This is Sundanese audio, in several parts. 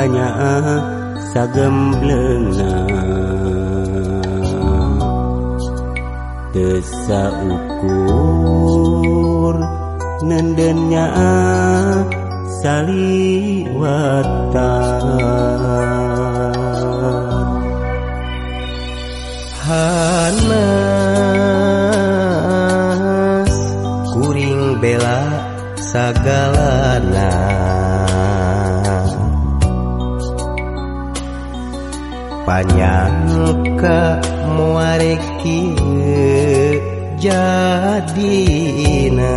tanya sagemblengna teu saukur nendennya saliwatan hanas kuring bela sagalana panyangka muarek kieu jadina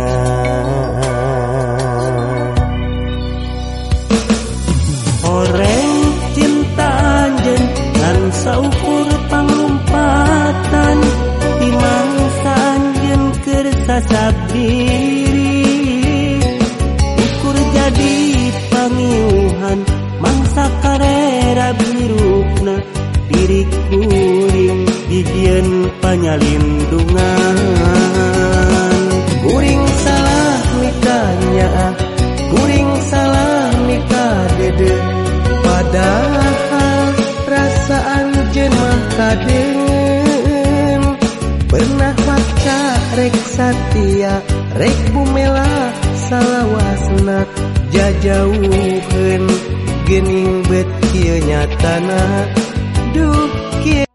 oreng cinta anjeun ngan saukur pangumpatan imang sanjeun keur sasabdiri ukur jadi pangiuhan mangsa karera birukna diri kuring dijieun panyalindungan kuring salah mikanya kuring salah mika dede padahal perasaan jeun mah kadeung pernah paca rek satia rek bumela salawasna jajauheun geuning bet kieu nyatana duh kieu